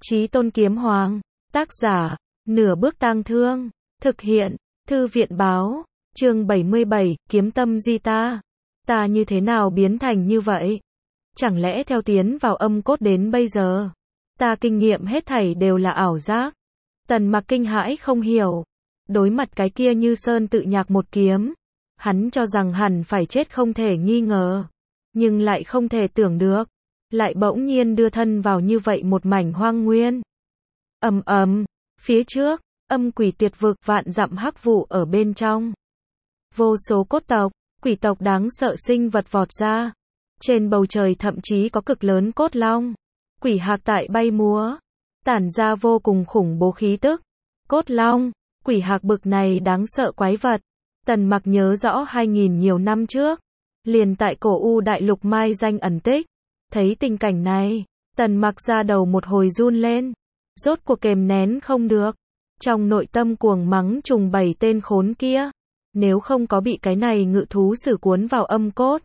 Chí Tôn Kiếm Hoàng, tác giả, Nửa Bước Tang Thương, thực hiện, Thư viện Báo, chương 77, Kiếm Tâm Di Ta. Ta như thế nào biến thành như vậy? Chẳng lẽ theo tiến vào âm cốt đến bây giờ, ta kinh nghiệm hết thảy đều là ảo giác? Tần Mặc kinh hãi không hiểu. Đối mặt cái kia Như Sơn tự nhạc một kiếm, hắn cho rằng hẳn phải chết không thể nghi ngờ, nhưng lại không thể tưởng được, lại bỗng nhiên đưa thân vào như vậy một mảnh hoang nguyên. Ầm ầm, phía trước, âm quỷ tuyệt vực vạn dặm hắc vụ ở bên trong. Vô số cốt tộc, quỷ tộc đáng sợ sinh vật vọt ra. Trên bầu trời thậm chí có cực lớn cốt long, quỷ hạc tại bay múa, tản ra vô cùng khủng bố khí tức. Cốt long, quỷ hạc bực này đáng sợ quái vật, Tần Mặc nhớ rõ 2000 nhiều năm trước, liền tại cổ U đại lục mai danh ẩn tích. Thấy tình cảnh này, Tần Mặc ra đầu một hồi run lên, rốt cuộc kềm nén không được, trong nội tâm cuồng mắng trùng 7 tên khốn kia, nếu không có bị cái này ngự thú sử cuốn vào âm cốt,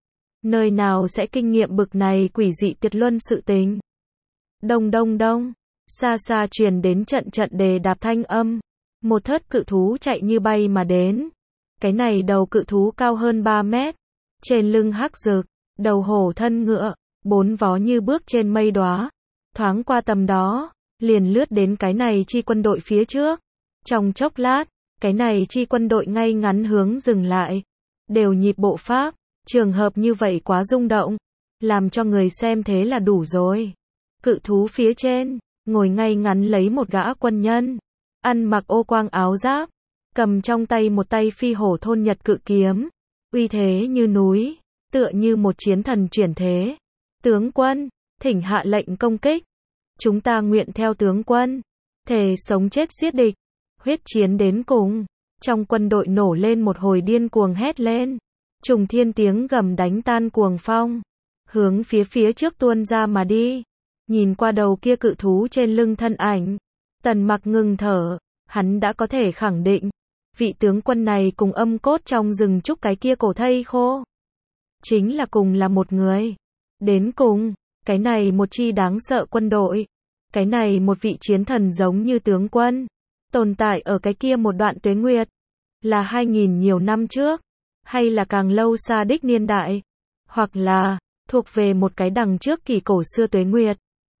nơi nào sẽ kinh nghiệm bực này quỷ dị tuyệt luân sự tình. Đông đông đông, xa xa truyền đến trận trận đề đạp thanh âm, một thớt cự thú chạy như bay mà đến. Cái này đầu cự thú cao hơn 3 mét, trên lưng hắc rực, đầu hổ thân ngựa, 4 vó như bước trên mây đóa, thoáng qua tầm đó, liền lướt đến cái này chi quân đội phía trước. Trong chốc lát, cái này chi quân đội ngay ngắn hướng dừng lại, đều nhịp bộ pháp, trường hợp như vậy quá rung động, làm cho người xem thế là đủ rồi. Cự thú phía trên, ngồi ngay ngắn lấy một gã quân nhân, ăn mặc ô quang áo giáp, cầm trong tay một tay phi hổ thôn nhật cự kiếm, uy thế như núi, tựa như một chiến thần chuyển thế. Tướng quân, thỉnh hạ lệnh công kích. Chúng ta nguyện theo tướng quân, thề sống chết giết địch, huyết chiến đến cùng. Trong quân đội nổ lên một hồi điên cuồng hét lên, trùng thiên tiếng gầm đánh tan cuồng phong, hướng phía trước tuôn ra mà đi. Nhìn qua đầu kia cự thú trên lưng thân ảnh, Tần Mặc ngừng thở, hắn đã có thể khẳng định, vị tướng quân này cùng âm cốt trong rừng trúc cái kia cổ thây khô, chính là cùng là một người. Đến cùng, cái này một chi đáng sợ quân đội, cái này một vị chiến thần giống như tướng quân, tồn tại ở cái kia một đoạn tuế nguyệt, là 2000 nhiều năm trước, hay là càng lâu xa đích niên đại, hoặc là thuộc về một cái đằng trước kỳ cổ xưa tuế nguyệt.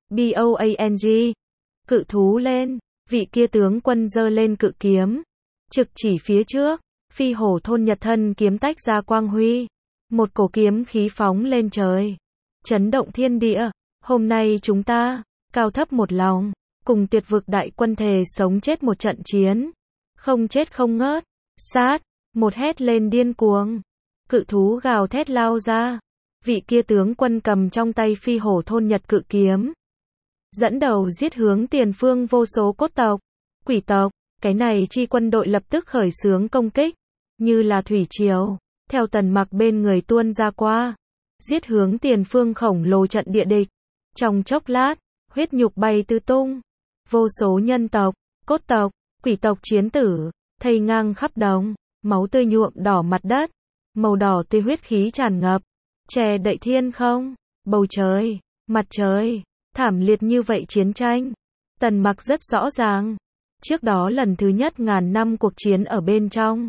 BOANG, cự thú lên, vị kia tướng quân giơ lên cự kiếm, trực chỉ phía trước, phi hổ thôn nhật thân kiếm tách ra quang huy, một cổ kiếm khí phóng lên trời, chấn động thiên địa. Hôm nay chúng ta, cao thấp một lòng, cùng tuyệt vực đại quân thề sống chết một trận chiến, không chết không ngớt, sát, một hét lên điên cuồng, cự thú gào thét lao ra, vị kia tướng quân cầm trong tay phi hổ thôn nhật cự kiếm, dẫn đầu giết hướng tiền phương vô số cốt tộc, quỷ tộc. Cái này chi quân đội lập tức khởi xướng công kích, như là thủy triều, theo Tần Mặc bên người tuôn ra qua, giết hướng tiền phương khổng lồ trận địa địch. Trong chốc lát, huyết nhục bay tứ tung, vô số nhân tộc, cốt tộc, quỷ tộc chiến tử, thây ngang khắp đồng, máu tươi nhuộm đỏ mặt đất, màu đỏ tươi huyết khí tràn ngập, che đậy thiên không, bầu trời, mặt trời. Thảm liệt như vậy chiến tranh, Tần Mặc rất rõ ràng. Trước đó lần thứ nhất ngàn năm cuộc chiến ở bên trong,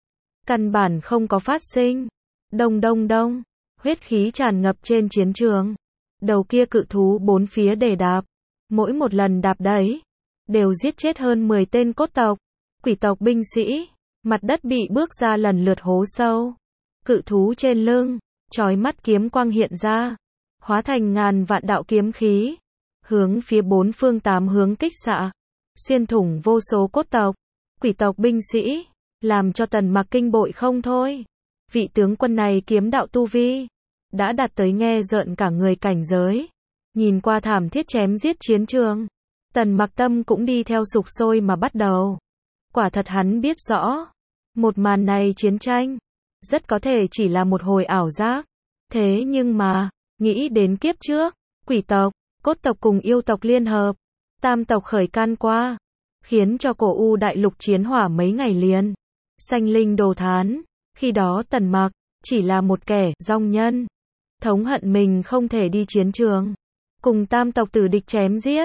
căn bản không có phát sinh. Đông đông đông, huyết khí tràn ngập trên chiến trường. Đầu kia cự thú bốn phía đề đạp, mỗi một lần đạp đấy, đều giết chết hơn 10 tên cốt tộc, quỷ tộc binh sĩ. Mặt đất bị bước ra lần lượt hố sâu. Cự thú trên lưng, chói mắt kiếm quang hiện ra, hóa thành ngàn vạn đạo kiếm khí, hướng phía bốn phương tám hướng kích xạ, xuyên thủng vô số cốt tộc, quỷ tộc binh sĩ, làm cho Tần Mặc kinh bội không thôi. Vị tướng quân này kiếm đạo tu vi đã đạt tới nghe rợn cả người cảnh giới. Nhìn qua thảm thiết chém giết chiến trường, Tần Mặc tâm cũng đi theo sục sôi mà bắt đầu. Quả thật hắn biết rõ, một màn này chiến tranh rất có thể chỉ là một hồi ảo giác. Thế nhưng mà, nghĩ đến kiếp trước, quỷ tộc, cốt tộc cùng yêu tộc liên hợp, tam tộc khởi can qua, khiến cho cổ U đại lục chiến hỏa mấy ngày liền, sanh linh đồ thán. Khi đó Tần Mặc chỉ là một kẻ dong nhân, thống hận mình không thể đi chiến trường, cùng tam tộc tử địch chém giết.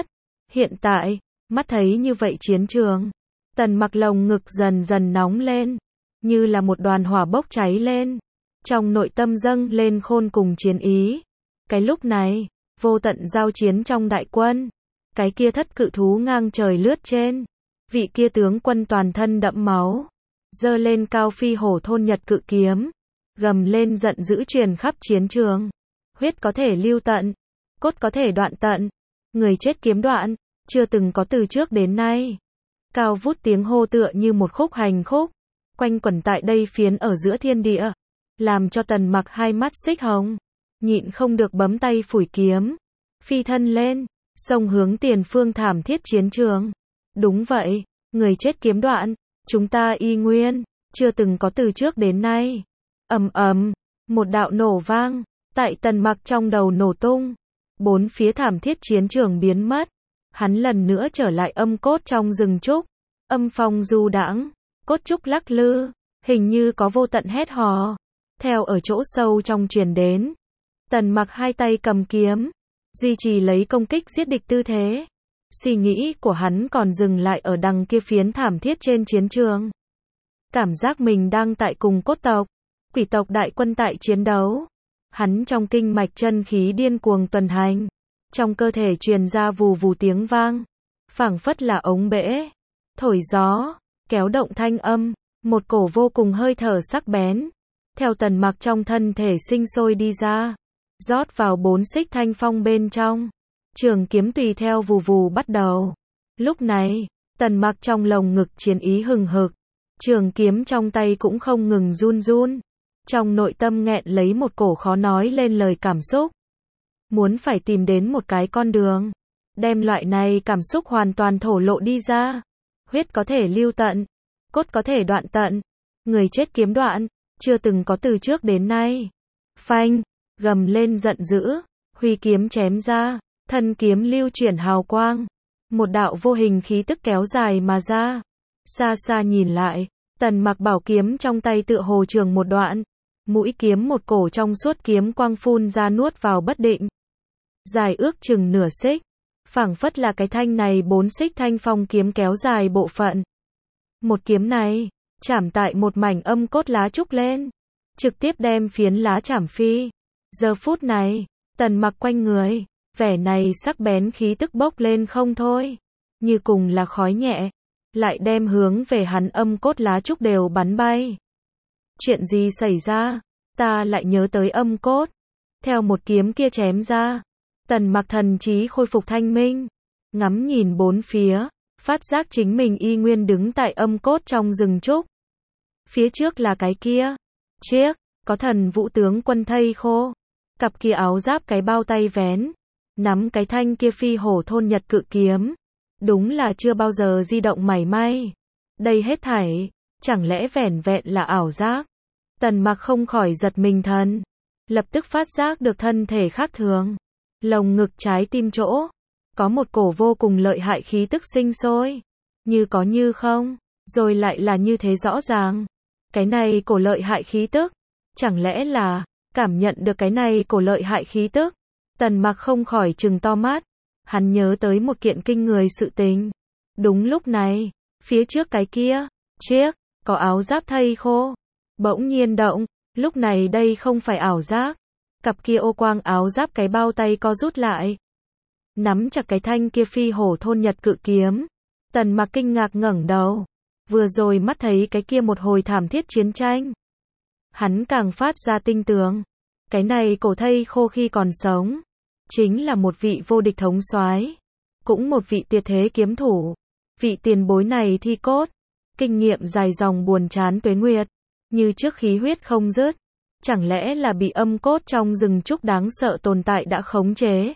Hiện tại, mắt thấy như vậy chiến trường, Tần Mặc lồng ngực dần dần nóng lên, như là một đoàn hỏa bốc cháy lên, trong nội tâm dâng lên khôn cùng chiến ý. Cái lúc này, vô tận giao chiến trong đại quân, cái kia thất cự thú ngang trời lướt trên, vị kia tướng quân toàn thân đẫm máu, giơ lên cao phi hổ thôn nhật cự kiếm, gầm lên giận dữ truyền khắp chiến trường. Huyết có thể lưu tận, cốt có thể đoạn tận, người chết kiếm đoạn, chưa từng có từ trước đến nay. Cao vút tiếng hô tựa như một khúc hành khúc, quanh quẩn tại đây phiến ở giữa thiên địa, làm cho Tần Mặc hai mắt xích hồng, nhịn không được bấm tay phủi kiếm, phi thân lên, xông hướng tiền phương thảm thiết chiến trường. Đúng vậy, người chết kiếm đoạn, chúng ta y nguyên, chưa từng có từ trước đến nay. Ầm ầm, một đạo nổ vang, tại Tần Mặc trong đầu nổ tung, bốn phía thảm thiết chiến trường biến mất, hắn lần nữa trở lại âm cốt trong rừng trúc, âm phong du đãng, cốt trúc lắc lư, hình như có vô tận hét hò, theo ở chỗ sâu trong truyền đến. Tần Mặc hai tay cầm kiếm, duy trì lấy công kích giết địch tư thế. Suy nghĩ của hắn còn dừng lại ở đằng kia phiến thảm thiết trên chiến trường. Cảm giác mình đang tại cùng cốt tộc, quỷ tộc đại quân tại chiến đấu. Hắn trong kinh mạch chân khí điên cuồng tuần hành, trong cơ thể truyền ra vù vù tiếng vang, phảng phất là ống bể, thổi gió, kéo động thanh âm, một cổ vô cùng hơi thở sắc bén, theo Tần Mặc trong thân thể sinh sôi đi ra, rót vào bốn xích thanh phong bên trong. Trường kiếm tùy theo vù vù bắt đầu. Lúc này, Tần Mặc trong lồng ngực chiến ý hừng hực, trường kiếm trong tay cũng không ngừng run run, trong nội tâm nghẹn lấy một cổ khó nói lên lời cảm xúc. Muốn phải tìm đến một cái con đường, đem loại này cảm xúc hoàn toàn thổ lộ đi ra. Huyết có thể lưu tận, cốt có thể đoạn tận, người chết kiếm đoạn, chưa từng có từ trước đến nay. Phanh, gầm lên giận dữ, huy kiếm chém ra, thân kiếm lưu chuyển hào quang, một đạo vô hình khí tức kéo dài mà ra. Xa xa nhìn lại, Tần Mặc bảo kiếm trong tay tựa hồ trường một đoạn, mũi kiếm một cổ trong suốt kiếm quang phun ra nuốt vào bất định. Dài ước chừng nửa xích, phảng phất là cái thanh này bốn xích thanh phong kiếm kéo dài bộ phận. Một kiếm này, chảm tại một mảnh âm cốt lá trúc lên, trực tiếp đem phiến lá chảm phi. Giờ phút này, Tần Mặc quanh người, vẻ này sắc bén khí tức bốc lên không thôi, như cùng là khói nhẹ, lại đem hướng về hắn âm cốt lá trúc đều bắn bay. Chuyện gì xảy ra? Ta lại nhớ tới âm cốt. Theo một kiếm kia chém ra, Tần Mặc thần trí khôi phục thanh minh, ngắm nhìn bốn phía, phát giác chính mình y nguyên đứng tại âm cốt trong rừng trúc. Phía trước là cái kia, chiếc, có thần vũ tướng quân thây khô, cặp kia áo giáp cái bao tay vén, nắm cái thanh kia phi hổ thôn nhật cự kiếm, đúng là chưa bao giờ di động mảy may. Đây hết thảy, chẳng lẽ vẻn vẹn là ảo giác? Tần Mặc không khỏi giật mình thần, lập tức phát giác được thân thể khác thường, lồng ngực trái tim chỗ, có một cổ vô cùng lợi hại khí tức sinh sôi, như có như không, rồi lại là như thế rõ ràng. Cái này cổ lợi hại khí tức, chẳng lẽ là, cảm nhận được cái này cổ lợi hại khí tức, Tần Mặc không khỏi trừng to mắt, hắn nhớ tới một kiện kinh người sự tình. Đúng lúc này, phía trước cái kia, chiếc, có áo giáp thây khô, bỗng nhiên động, lúc này đây không phải ảo giác, cặp kia ô quang áo giáp cái bao tay co rút lại, nắm chặt cái thanh kia phi hổ thôn nhật cự kiếm. Tần Mặc kinh ngạc ngẩng đầu, vừa rồi mắt thấy cái kia một hồi thảm thiết chiến tranh, hắn càng phát ra tinh tường, cái này cổ thây khô khi còn sống, chính là một vị vô địch thống soái, cũng một vị tuyệt thế kiếm thủ. Vị tiền bối này thi cốt, kinh nghiệm dài dòng buồn chán tuế nguyệt, như trước khí huyết không dứt, chẳng lẽ là bị âm cốt trong rừng trúc đáng sợ tồn tại đã khống chế?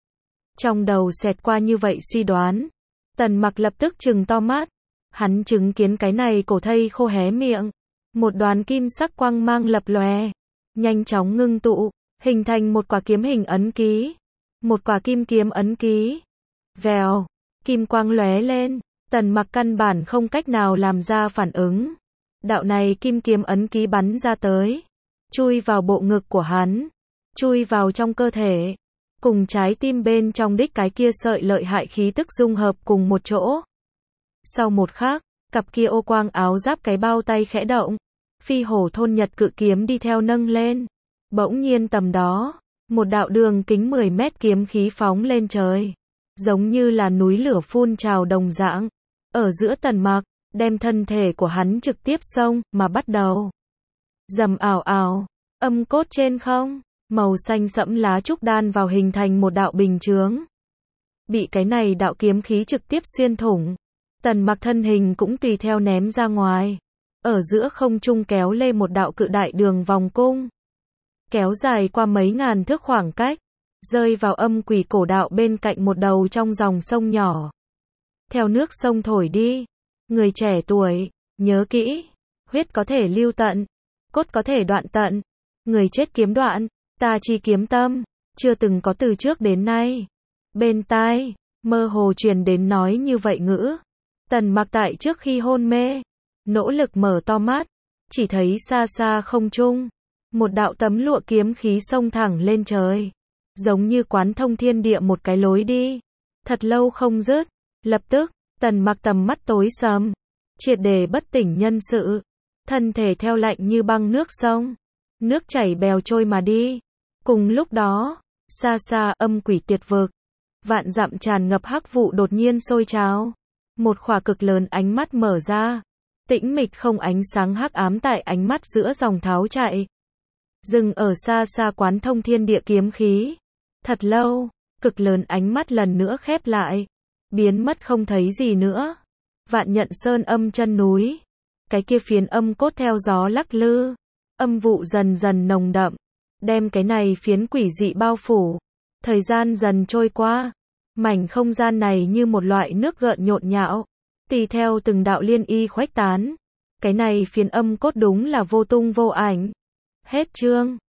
Trong đầu xẹt qua như vậy suy đoán, Tần Mặc lập tức trừng to mắt, hắn chứng kiến cái này cổ thây khô hé miệng, một đoàn kim sắc quang mang lập lòe, nhanh chóng ngưng tụ, hình thành một quả kiếm hình ấn ký, một quả kim kiếm ấn ký. Vèo, kim quang lóe lên, Tần Mặc căn bản không cách nào làm ra phản ứng. Đạo này kim kiếm ấn ký bắn ra tới, chui vào bộ ngực của hắn, chui vào trong cơ thể, cùng trái tim bên trong đích cái kia sợi lợi hại khí tức dung hợp cùng một chỗ. Sau một khắc, cặp kia ô quang áo giáp cái bao tay khẽ động, phi hổ thôn nhật cự kiếm đi theo nâng lên. Bỗng nhiên tầm đó, một đạo đường kính 10 mét kiếm khí phóng lên trời, giống như là núi lửa phun trào đồng dạng, ở giữa Tần Mặc, đem thân thể của hắn trực tiếp xông mà bắt đầu. Rầm ào ào, âm cốt trên không, màu xanh sẫm lá trúc đan vào hình thành một đạo bình chướng. Bị cái này đạo kiếm khí trực tiếp xuyên thủng, Tần Mặc thân hình cũng tùy theo ném ra ngoài, ở giữa không trung kéo lên một đạo cự đại đường vòng cung, kéo dài qua mấy ngàn thước khoảng cách, rơi vào âm quỷ cổ đạo bên cạnh một đầu trong dòng sông nhỏ. Theo nước sông thổi đi, người trẻ tuổi, nhớ kỹ, huyết có thể lưu tận, cốt có thể đoạn tận, người chết kiếm đoạn, ta chi kiếm tâm, chưa từng có từ trước đến nay. Bên tai, mơ hồ truyền đến nói như vậy ngữ. Tần Mặc tại trước khi hôn mê, nỗ lực mở to mắt, chỉ thấy xa xa không trung, một đạo tấm lụa kiếm khí xông thẳng lên trời, giống như quán thông thiên địa một cái lối đi, thật lâu không dứt. Lập tức, Tần Mặc tầm mắt tối sầm, triệt để bất tỉnh nhân sự, thân thể theo lạnh như băng nước sông, nước chảy bèo trôi mà đi. Cùng lúc đó, xa xa âm quỷ tiệt vực, vạn dặm tràn ngập hắc vụ đột nhiên sôi trào, một khỏa cực lớn ánh mắt mở ra, tĩnh mịch không ánh sáng hắc ám tại ánh mắt giữa dòng tháo chạy, dừng ở xa xa quán thông thiên địa kiếm khí. Thật lâu, cực lớn ánh mắt lần nữa khép lại, biến mất không thấy gì nữa. Vạn Nhận Sơn âm chân núi, cái kia phiến âm cốt theo gió lắc lư, âm vụ dần dần nồng đậm, đem cái này phiến quỷ dị bao phủ. Thời gian dần trôi qua, mảnh không gian này như một loại nước gợn nhộn nhạo, tùy theo từng đạo liên y khuếch tán. Cái này phiến âm cốt đúng là vô tung vô ảnh. Hết chương.